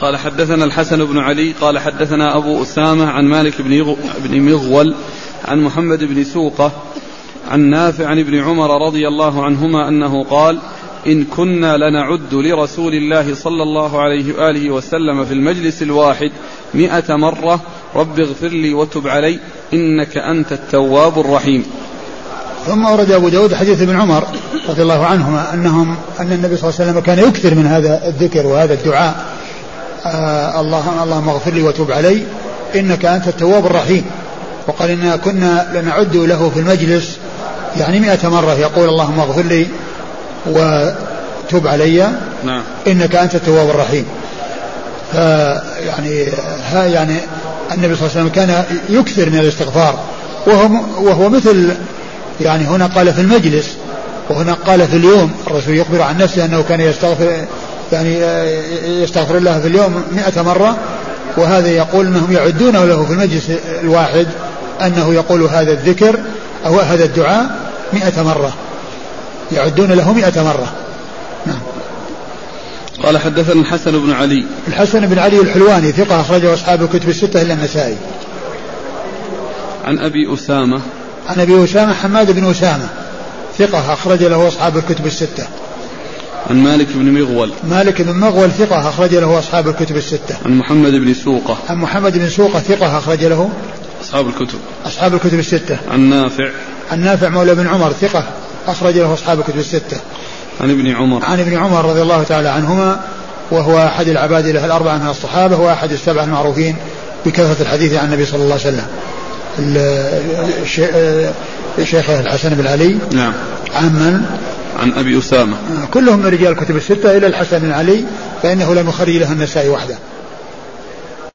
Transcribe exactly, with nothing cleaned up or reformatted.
قال حدثنا الحسن بن علي قال حدثنا أبو أسامة عن مالك بن مغول عن محمد بن سوقة عن نافع عن ابن عمر رضي الله عنهما أنه قال إن كنا لنعد لرسول الله صلى الله عليه وآله وسلم في المجلس الواحد مئة مرة رب اغفر لي وتب علي إنك أنت التواب الرحيم. ثم أورد أبو داود حديث ابن عمر رضي الله عنهما أنهم أن النبي صلى الله عليه وسلم كان يكثر من هذا الذكر وهذا الدعاء آه اللهم اللهم اغفر لي وتب علي إنك أنت التواب الرحيم. وقال إنا كنا لنعد له في المجلس يعني مئة مرة يقول اللهم اغفر لي وتب علي نعم. إنك أنت التواب الرحيم. يعني ها يعني النبي صلى الله عليه وسلم كان يكثر من الاستغفار وهو, وهو مثل يعني هنا قال في المجلس وهنا قال في اليوم. الرسول يخبر عن نفسه أنه كان يستغفر يعني يستغفر الله في اليوم مئة مرة وهذا يقول أنهم يعدونه له في المجلس الواحد أنه يقول هذا الذكر أو هذا الدعاء مئة مرة يعدون له مئة مرة. نعم. قال حدثنا الحسن بن علي الحسن بن علي الحلواني ثقة أخرجه أصحاب الكتب الستة إلا النسائي. عن أبي أسامة عن أبي أسامة حماد بن أسامة ثقة أخرج له أصحاب الكتب الستة. عن مالك بن مغول مالك بن مغول ثقة أخرج له أصحاب الكتب الستة. عن محمد بن سوقة عن محمد بن سوقة ثقة أخرج له أصحاب الكتب أصحاب الكتب الستة. عن نافع عن نافع مولى بن عمر ثقة أخرج له أصحاب الكتب الستة. عن ابن عمر عن ابن عمر رضي الله تعالى عنهما وهو أحد العباد له الأربعة من الصحابة وأحد السبعة المعروفين بكثرة الحديث عن النبي صلى الله عليه وسلم. الشيخ الحسن بن علي نعم. عن من؟ عن أبي أسامة كلهم من رجال الكتب الستة إلى الحسن بن علي فإنه لم يخرج له النسائي وحده.